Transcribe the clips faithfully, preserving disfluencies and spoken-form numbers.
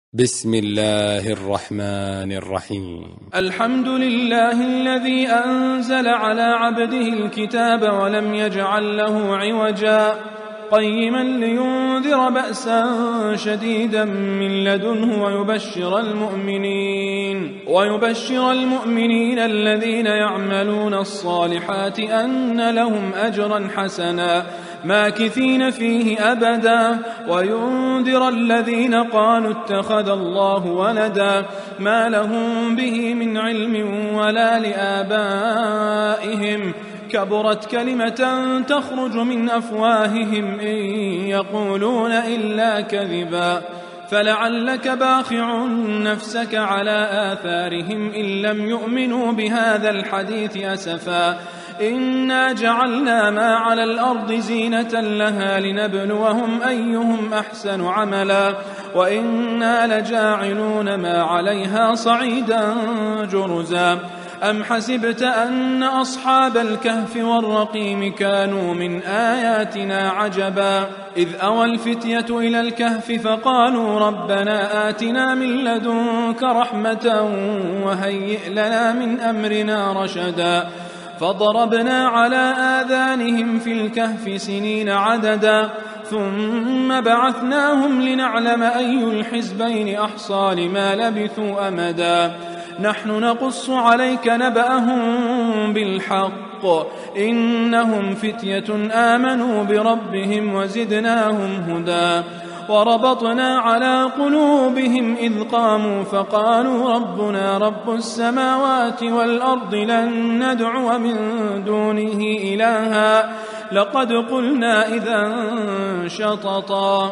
بسم الله الرحمن الرحيم. الحمد لله الذي أنزل على عبده الكتاب ولم يجعل له عوجا قيما لينذر بأسا شديدا من لدنه ويبشر المؤمنين ويبشر المؤمنين الذين يعملون الصالحات أن لهم أجرا حسنا ماكثين فيه أبدا وينذر الذين قالوا اتخذ الله ولدا ما لهم به من علم ولا لآبائهم كبرت كلمة تخرج من أفواههم إن يقولون إلا كذبا فلعلك باخع نفسك على آثارهم إن لم يؤمنوا بهذا الحديث أسفا إنا جعلنا ما على الأرض زينة لها لنبلوهم أيهم أحسن عملا وإنا لجاعلون ما عليها صعيدا جرزا أم حسبت أن أصحاب الكهف والرقيم كانوا من آياتنا عجبا إذ أوى الفتية إلى الكهف فقالوا ربنا آتنا من لدنك رحمة وهيئ لنا من أمرنا رشدا فضربنا على آذانهم في الكهف سنين عددا ثم بعثناهم لنعلم أي الحزبين أحصى لما لبثوا أمدا نحن نقص عليك نبأهم بالحق إنهم فتية آمنوا بربهم وزدناهم هدى وربطنا على قلوبهم إذ قاموا فقالوا ربنا رب السماوات والأرض لن ندعو من دونه إلها لقد قلنا إذا شططا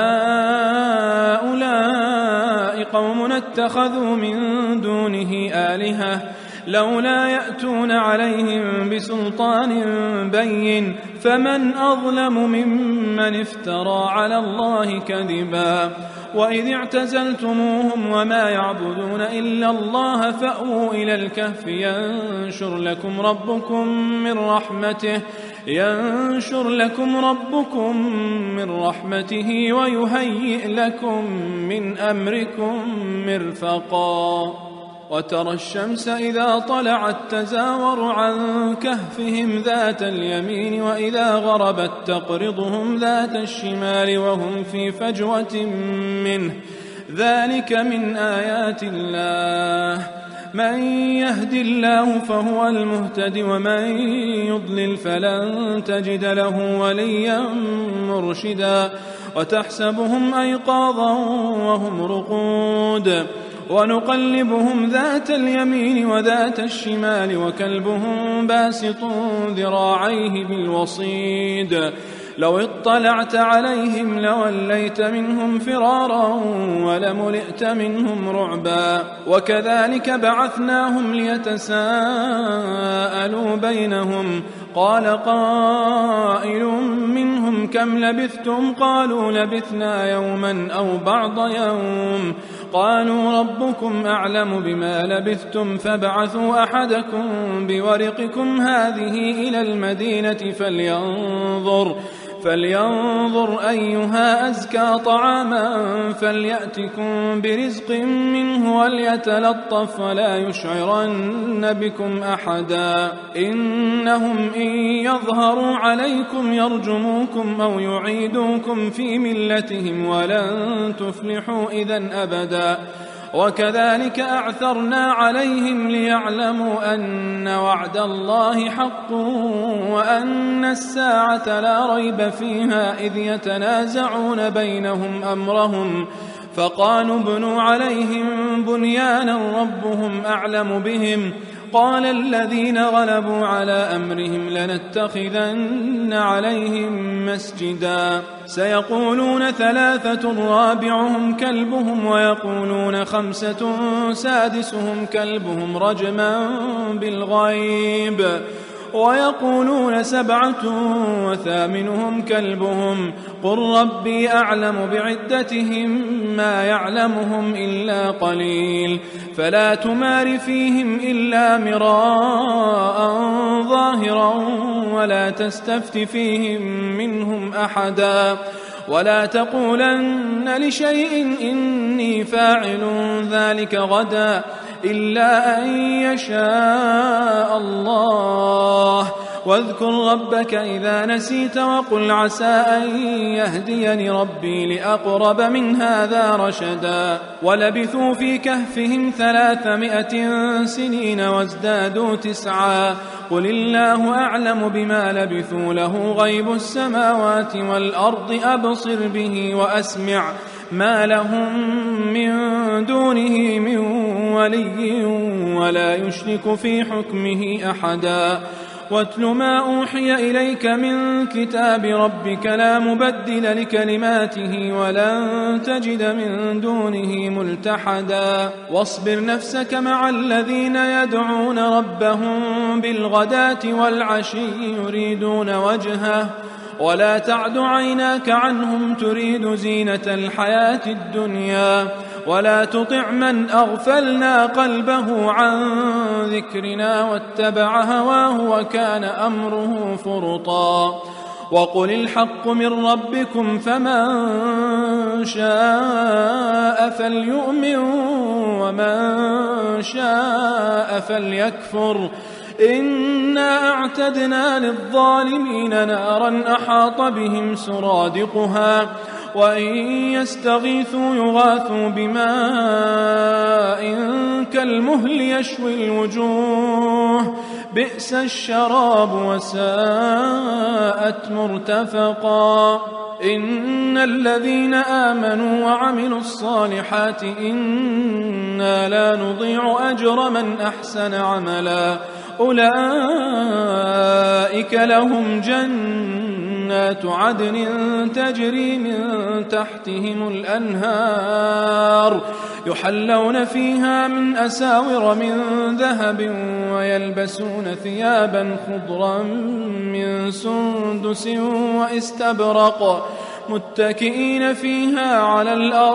هؤلاء قوم اتخذوا من دونه آلهة لولا يأتون عليهم بسلطان بين فمن أظلم ممن افترى على الله كذبا وإذ اعتزلتموهم وما يعبدون إلا الله فأووا إلى الكهف ينشر لكم ربكم من رحمته ينشر لكم ربكم من رحمته ويهيئ لكم من أمركم مرفقا وترى الشمس إذا طلعت تزاور عن كهفهم ذات اليمين وإذا غربت تقرضهم ذات الشمال وهم في فجوة منه ذلك من آيات الله من يهد الله فهو المهتد ومن يضلل فلن تجد له وليا مرشدا وتحسبهم أيقاظا وهم رقود ونقلبهم ذات اليمين وذات الشمال وكلبهم باسط ذراعيه بالوصيد لو اطلعت عليهم لوليت منهم فرارا ولملئت منهم رعبا وكذلك بعثناهم ليتساءلوا بينهم قال قائل منهم كم لبثتم قالوا لبثنا يوما أو بعض يوم قالوا ربكم أعلم بما لبثتم فابعثوا أحدكم بورقكم هذه إلى المدينة فلينظر فلينظر أيها أزكى طعاما فليأتكم برزق منه وليتلطف ولا يشعرن بكم أحدا إنهم إن يظهروا عليكم يرجموكم أو يعيدوكم في ملتهم ولن تفلحوا إذن أبدا وكذلك أعثرنا عليهم ليعلموا أن وعد الله حق وأن الساعة لا ريب فيها إذ يتنازعون بينهم أمرهم فقالوا ابنوا عليهم بنيانا ربهم أعلم بهم قال الذين غلبوا على أمرهم لنتخذن عليهم مسجدا سيقولون ثلاثة رابعهم كلبهم ويقولون خمسة سادسهم كلبهم رجما بالغيب ويقولون سبعة وثامنهم كلبهم قل ربي أعلم بعدتهم ما يعلمهم إلا قليل فلا تمار فيهم إلا مراء ظاهرا ولا تستفت فيهم منهم أحدا ولا تقولن لشيء إني فاعل ذلك غدا إلا أن يشاء الله واذكر ربك إذا نسيت وقل عسى أن يهديني ربي لأقرب من هذا رشدا ولبثوا في كهفهم ثلاثمائة سنين وازدادوا تسعا قل الله أعلم بما لبثوا له غيب السماوات والأرض أبصر به وأسمع ما لهم من دونه من ولي ولا يشرك في حكمه أحدا واتل ما أوحي إليك من كتاب ربك لا مبدل لكلماته ولن تجد من دونه ملتحدا واصبر نفسك مع الذين يدعون ربهم بالغداة والعشي يريدون وجهه ولا تعد عيناك عنهم تريد زينة الحياة الدنيا ولا تطع من أغفلنا قلبه عن ذكرنا واتبع هواه وكان أمره فرطا وقل الحق من ربكم فمن شاء فليؤمن ومن شاء فليكفر إنا أعتدنا للظالمين نارا أحاط بهم سرادقها وإن يستغيثوا يغاثوا بماء كالمهل يشوي الوجوه بئس الشراب وساءت مرتفقا إن الذين آمنوا وعملوا الصالحات إنا لا نضيع أجر من أحسن عملا أولئك لهم جنات عدن تجري من تحتهم الأنهار يحلون فيها من أساور من ذهب ويلبسون ثيابا خضرا من سندس واستبرق متكئين فيها على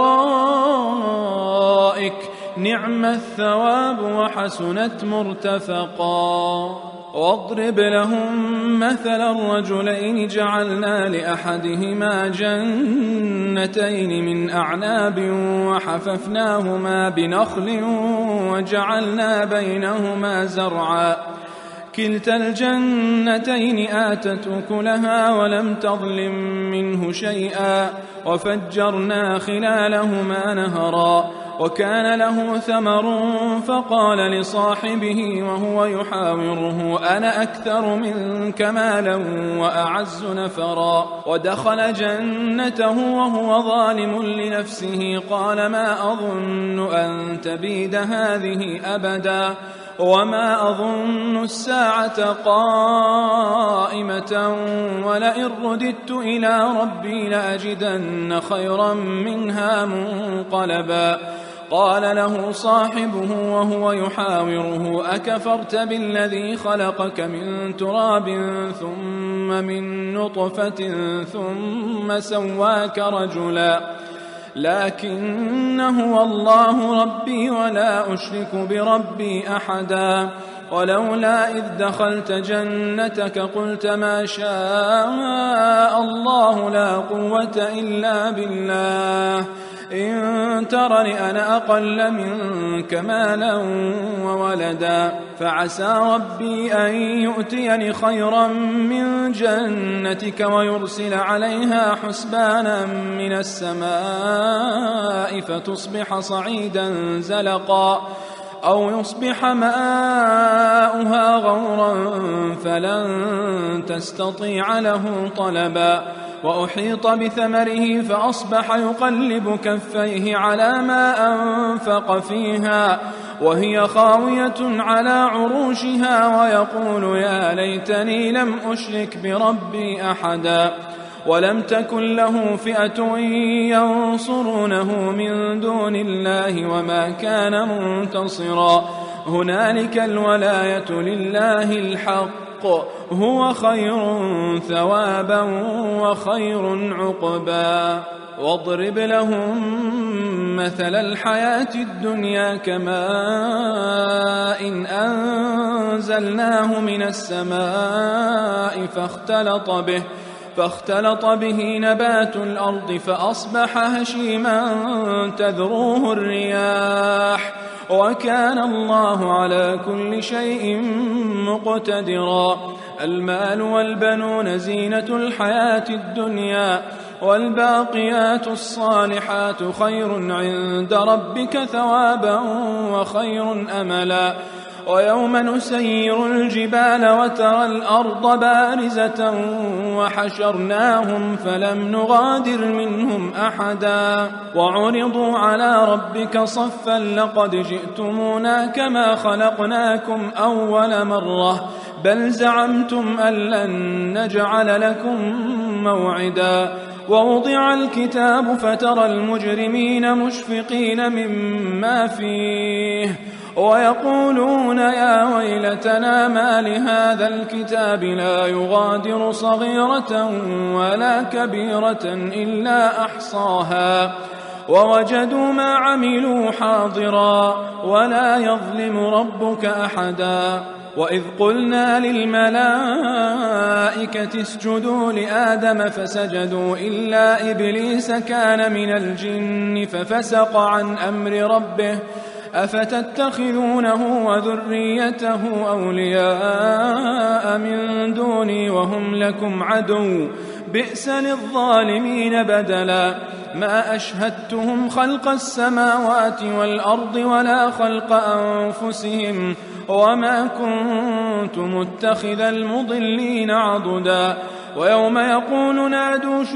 الأرائك نعم الثواب وحسنت مرتفقا واضرب لهم مثل الرجلين جعلنا لأحدهما جنتين من أعناب وحففناهما بنخل وجعلنا بينهما زرعا كلتا الجنتين آتت أكلها ولم تظلم منه شيئا وفجرنا خلالهما نهرا وكان له ثمر فقال لصاحبه وهو يحاوره أنا أكثر منك مالا وأعز نفرا ودخل جنته وهو ظالم لنفسه قال ما أظن أن تبيد هذه أبدا وما أظن الساعة قائمة ولئن رددت إلى ربي لأجدن خيرا منها منقلبا قال له صاحبه وهو يحاوره أكفرت بالذي خلقك من تراب ثم من نطفة ثم سواك رجلا لكن هو الله ربي ولا أشرك بربي أحدا ولولا إذ دخلت جنتك قلت ما شاء الله لا قوة إلا بالله إن ترني أنا أقل منك مالا وولدا فعسى ربي أن يؤتيني خيرا من جنتك ويرسل عليها حسبانا من السماء فتصبح صعيدا زلقا أو يصبح ماؤها غورا فلن تستطيع له طلبا وأحيط بثمره فأصبح يقلب كفيه على ما أنفق فيها وهي خاوية على عروشها ويقول يا ليتني لم أشرك بربي أحدا ولم تكن له فئة ينصرونه من دون الله وما كان منتصرا هنالك الولاية لله الحق هو خير ثوابا وخير عقبا واضرب لهم مثل الحياة الدنيا كماء إن أنزلناه من السماء فاختلط به فاختلط به نبات الأرض فأصبح هشيما تذروه الرياح وكان الله على كل شيء مقتدرا. المال والبنون زينة الحياة الدنيا والباقيات الصالحات خير عند ربك ثوابا وخير أملا. ويوم نسير الجبال وترى الأرض بارزة وحشرناهم فلم نغادر منهم أحدا وعرضوا على ربك صفا لقد جئتمونا كما خلقناكم أول مرة بل زعمتم أن لن نجعل لكم موعدا. ووضع الكتاب فترى المجرمين مشفقين مما فيه ويقولون يا ويلتنا ما لهذا الكتاب لا يغادر صغيرة ولا كبيرة إلا أحصاها ووجدوا ما عملوا حاضرا ولا يظلم ربك أحدا. وإذ قلنا للملائكة اسجدوا لآدم فسجدوا إلا إبليس كان من الجن ففسق عن أمر ربه أفتتخذونه وذريته أولياء من دوني وهم لكم عدو بئس للظالمين بدلا. ما أشهدتهم خلق السماوات والأرض ولا خلق أنفسهم وما كنت متخذ المضلين عضدا. ويوم يقول نادوا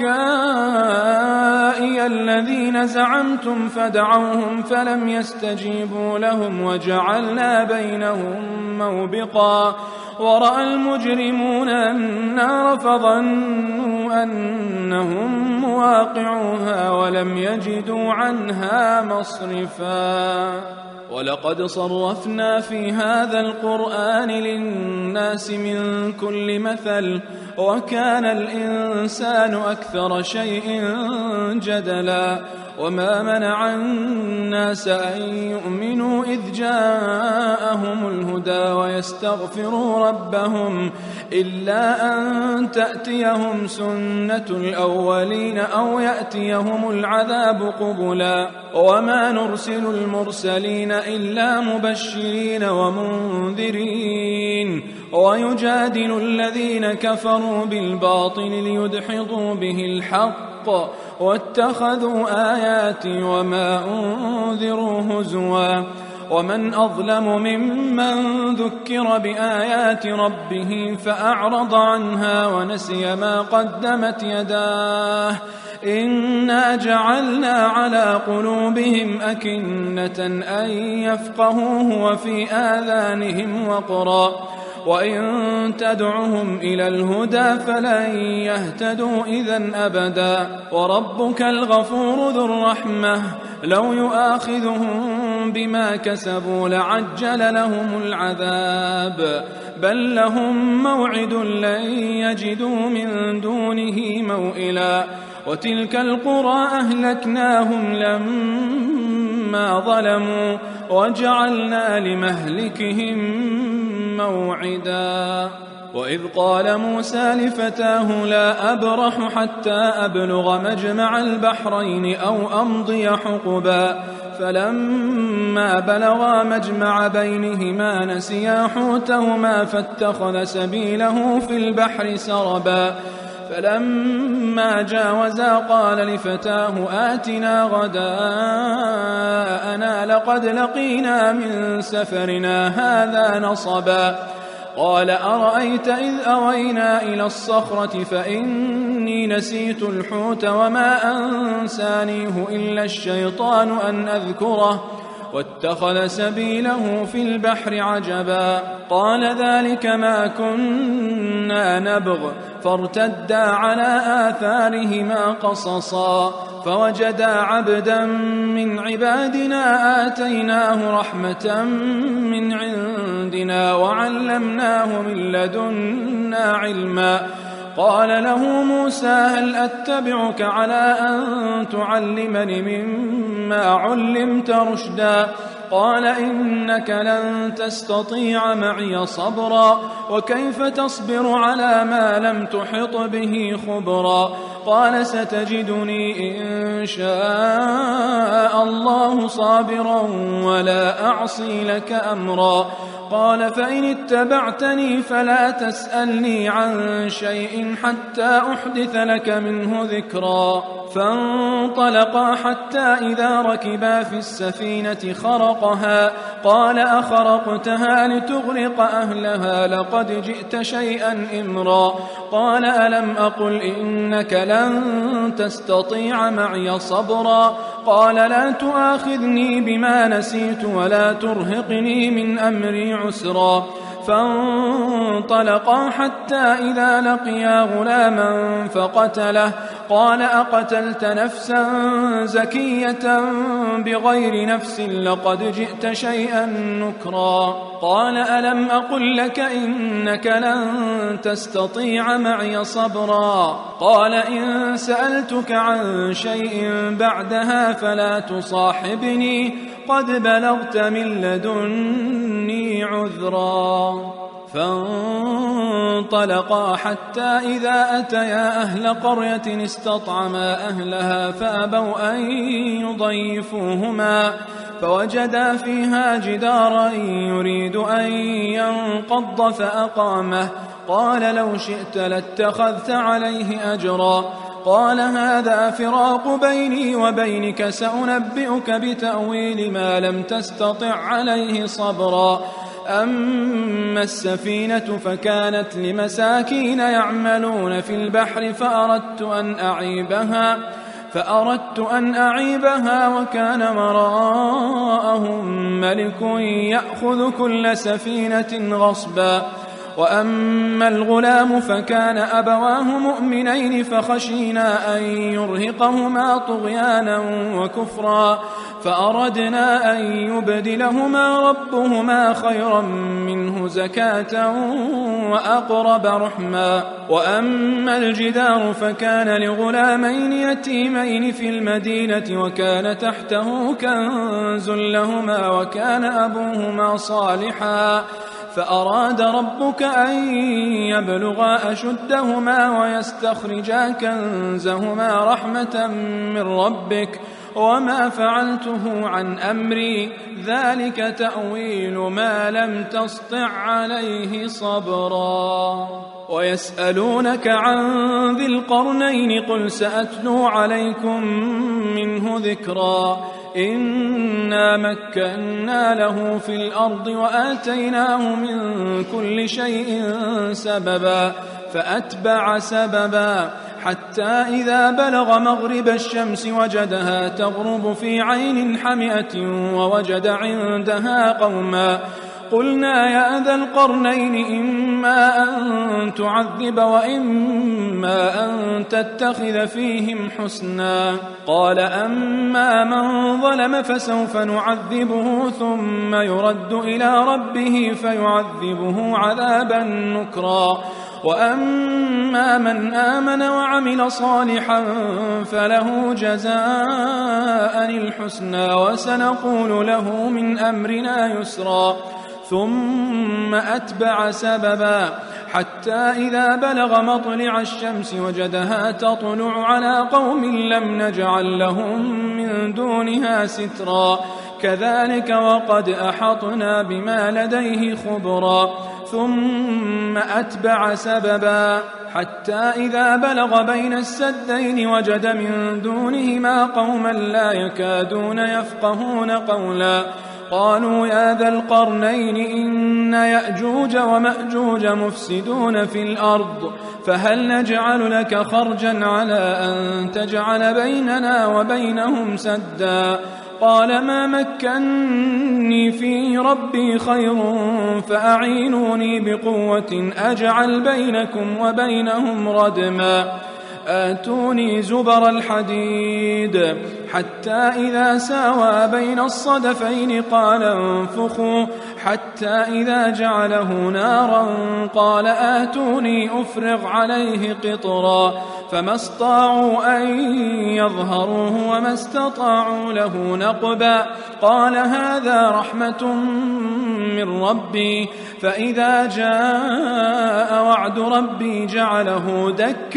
شركائي الذين زعمتم فدعوهم فلم يستجيبوا لهم وجعلنا بينهم موبقا. ورأى المجرمون النار فظنوا أنهم مواقعوها ولم يجدوا عنها مصرفا. ولقد صرفنا في هذا القرآن للناس من كل مثل وكان الإنسان أكثر شيء جدلا. وما منع الناس أن يؤمنوا إذ جاءهم الهدى ويستغفروا ربهم إلا أن تأتيهم سنة الأولين أو يأتيهم العذاب قبلا. وما نرسل المرسلين إلا مبشرين ومنذرين ويجادل الذين كفروا بالباطل ليدحضوا به الحق واتخذوا آياتي وما أنذروا هزوا. ومن أظلم ممن ذكر بآيات ربه فأعرض عنها ونسي ما قدمت يداه إنا جعلنا على قلوبهم أكنة أن يفقهوه وفي آذانهم وقرا وإن تدعهم إلى الهدى فلن يهتدوا إذن أبدا. وربك الغفور ذو الرحمة لو يؤاخذهم بما كسبوا لعجل لهم العذاب بل لهم موعد لن يجدوا من دونه موئلا. وتلك القرى أهلكناهم لما ظلموا وجعلنا لمهلكهم موعدا. وإذ قال موسى لفتاه لا أبرح حتى أبلغ مجمع البحرين أو أمضي حقبا فلما بلغا مجمع بينهما نسيا حوتهما فاتخذ سبيله في البحر سربا. فلما جاوزا قال لفتاه آتنا غداءنا لقد لقينا من سفرنا هذا نصبا. قال أرأيت إذ أوينا إلى الصخرة فإني نسيت الحوت وما أنسانيه إلا الشيطان أن أذكره واتخذ سبيله في البحر عجبا. قال ذلك ما كنا نبغ فارتدا على آثارهما قصصا فوجدا عبدا من عبادنا آتيناه رحمة من عندنا وعلمناه من لدنا علما. قال له موسى هل أتبعك على أن تعلمني مما علمت رشدا قال إنك لن تستطيع معي صبرا وكيف تصبر على ما لم تحط به خبرا قال ستجدني إن شاء الله صابرا ولا أعصي لك أمرا قال فإن اتبعتني فلا تسألني عن شيء حتى أحدث لك منه ذكرا فانطلقا حتى إذا ركبا في السفينة خرقها قال أخرقتها لتغرق أهلها لقد جئت شيئا إمرا قال ألم أقل إنك لن تستطيع معي صبرا قال لا تؤاخذني بما نسيت ولا ترهقني من أمري عسرا فانطلقا حتى إذا لقيا غلاما فقتله قال أقتلت نفسا زكية بغير نفس لقد جئت شيئا نكرا قال ألم أقل لك إنك لن تستطيع معي صبرا قال إن سألتك عن شيء بعدها فلا تصاحبني قد بلغت من لدني عذرا فانطلقا حتى إذا أتيا أهل قرية استطعما أهلها فأبوا أن يضيفوهما فوجدا فيها جدارا يريد أن ينقض فأقامه قال لو شئت لاتخذت عليه أجرا قال هذا فراق بيني وبينك سأنبئك بتأويل ما لم تستطع عليه صبرا أما السفينة فكانت لمساكين يعملون في البحر فأردت أن أعيبها فأردت أن أعيبها وكان وراءهم ملك يأخذ كل سفينة غصبا وأما الغلام فكان أبواه مؤمنين فخشينا أن يرهقهما طغيانا وكفرا فأردنا أن يبدلهما ربهما خيرا منه زكاة وأقرب رحما وأما الجدار فكان لغلامين يتيمين في المدينة وكان تحته كنز لهما وكان أبوهما صالحا فأراد ربك أن يبلغا أشدهما ويستخرجا كنزهما رحمة من ربك وما فعلته عن أمري ذلك تأويل ما لم تسطع عليه صبرا ويسألونك عن ذي القرنين قل سأتلو عليكم منه ذكرا إنا مكنا له في الأرض وآتيناه من كل شيء سببا فأتبع سببا حتى إذا بلغ مغرب الشمس وجدها تغرب في عين حمئة ووجد عندها قوما قلنا يا ذا القرنين إما أن تعذب وإما أن تتخذ فيهم حسنا قال أما من ظلم فسوف نعذبه ثم يرد إلى ربه فيعذبه عذابا نكرا وأما من آمن وعمل صالحا فله جزاء الحسنى وسنقول له من أمرنا يسرا ثم أتبع سببا حتى إذا بلغ مطلع الشمس وجدها تطلع على قوم لم نجعل لهم من دونها سترا كذلك وقد أحطنا بما لديه خبرا ثم أتبع سببا حتى إذا بلغ بين السدين وجد من دونهما قوما لا يكادون يفقهون قولا قالوا يا ذا القرنين إن يأجوج ومأجوج مفسدون في الأرض فهل نجعل لك خرجا على أن تجعل بيننا وبينهم سدا قال ما مكني فيه ربي خير فأعينوني بقوة أجعل بينكم وبينهم ردما آتوني زبر الحديد حتى إذا ساوى بين الصدفين قال انفخوا حتى إذا جعله نارا قال آتوني أفرغ عليه قطرا فما استطاعوا أن يظهروه وما استطاعوا له نقبا قال هذا رحمة من ربي فإذا جاء وعد ربي جعله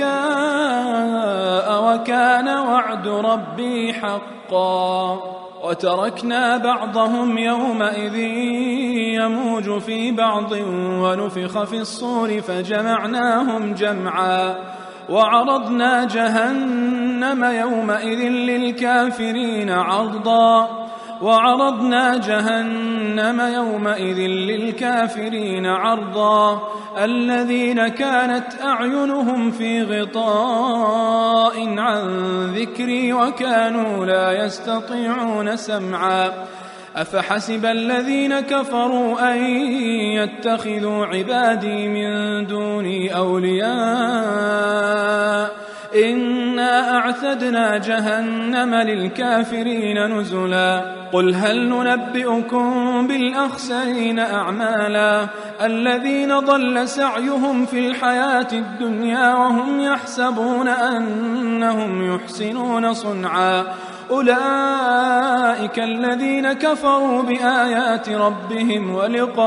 دكاء وكان وعد ربي حقا وتركنا بعضهم يومئذ يموج في بعض ونفخ في الصور فجمعناهم جمعا وعرضنا جهنم يومئذ للكافرين عرضا وعرضنا جهنم يومئذ للكافرين عرضا الذين كانت أعينهم في غطاء عن ذكري وكانوا لا يستطيعون سمعا أفحسب الذين كفروا أن يتخذوا عبادي من دوني أولياء إنا أعتدنا جهنم للكافرين نزلا قل هل ننبئكم بالأخسرين أعمالا الذين ضل سعيهم في الحياة الدنيا وهم يحسبون أنهم يحسنون صنعا أولئك الذين كفروا بآيات ربهم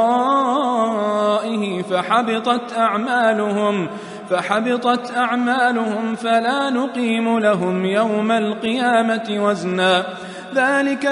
ولقائه فحبطت أعمالهم فحبطت أعمالهم فلا نقيم لهم يوم القيامة وزنا ذلك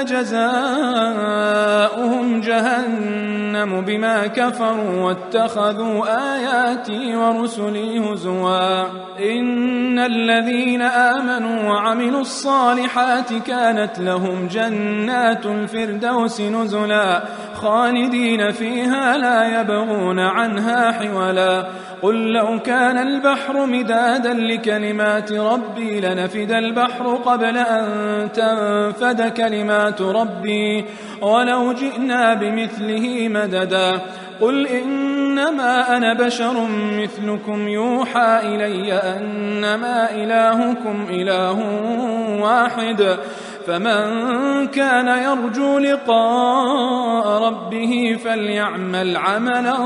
جزاؤهم جهنم بما كفروا واتخذوا آياتي ورسلي هزوا إن الذين آمنوا وعملوا الصالحات كانت لهم جنات الفردوس نزلا خالدين فيها لا يبغون عنها حولا قل لو كان البحر مدادا لكلمات ربي لنفد البحر قبل أن تنفد كلمات ربي ولو جئنا بمثله مددا قل إنما أنا بشر مثلكم يوحى إلي أنما إلهكم إله واحد فمن كان يرجو لقاء ربه فليعمل عملا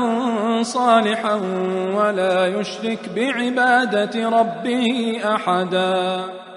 صالحا ولا يشرك بعبادة ربه أحدا.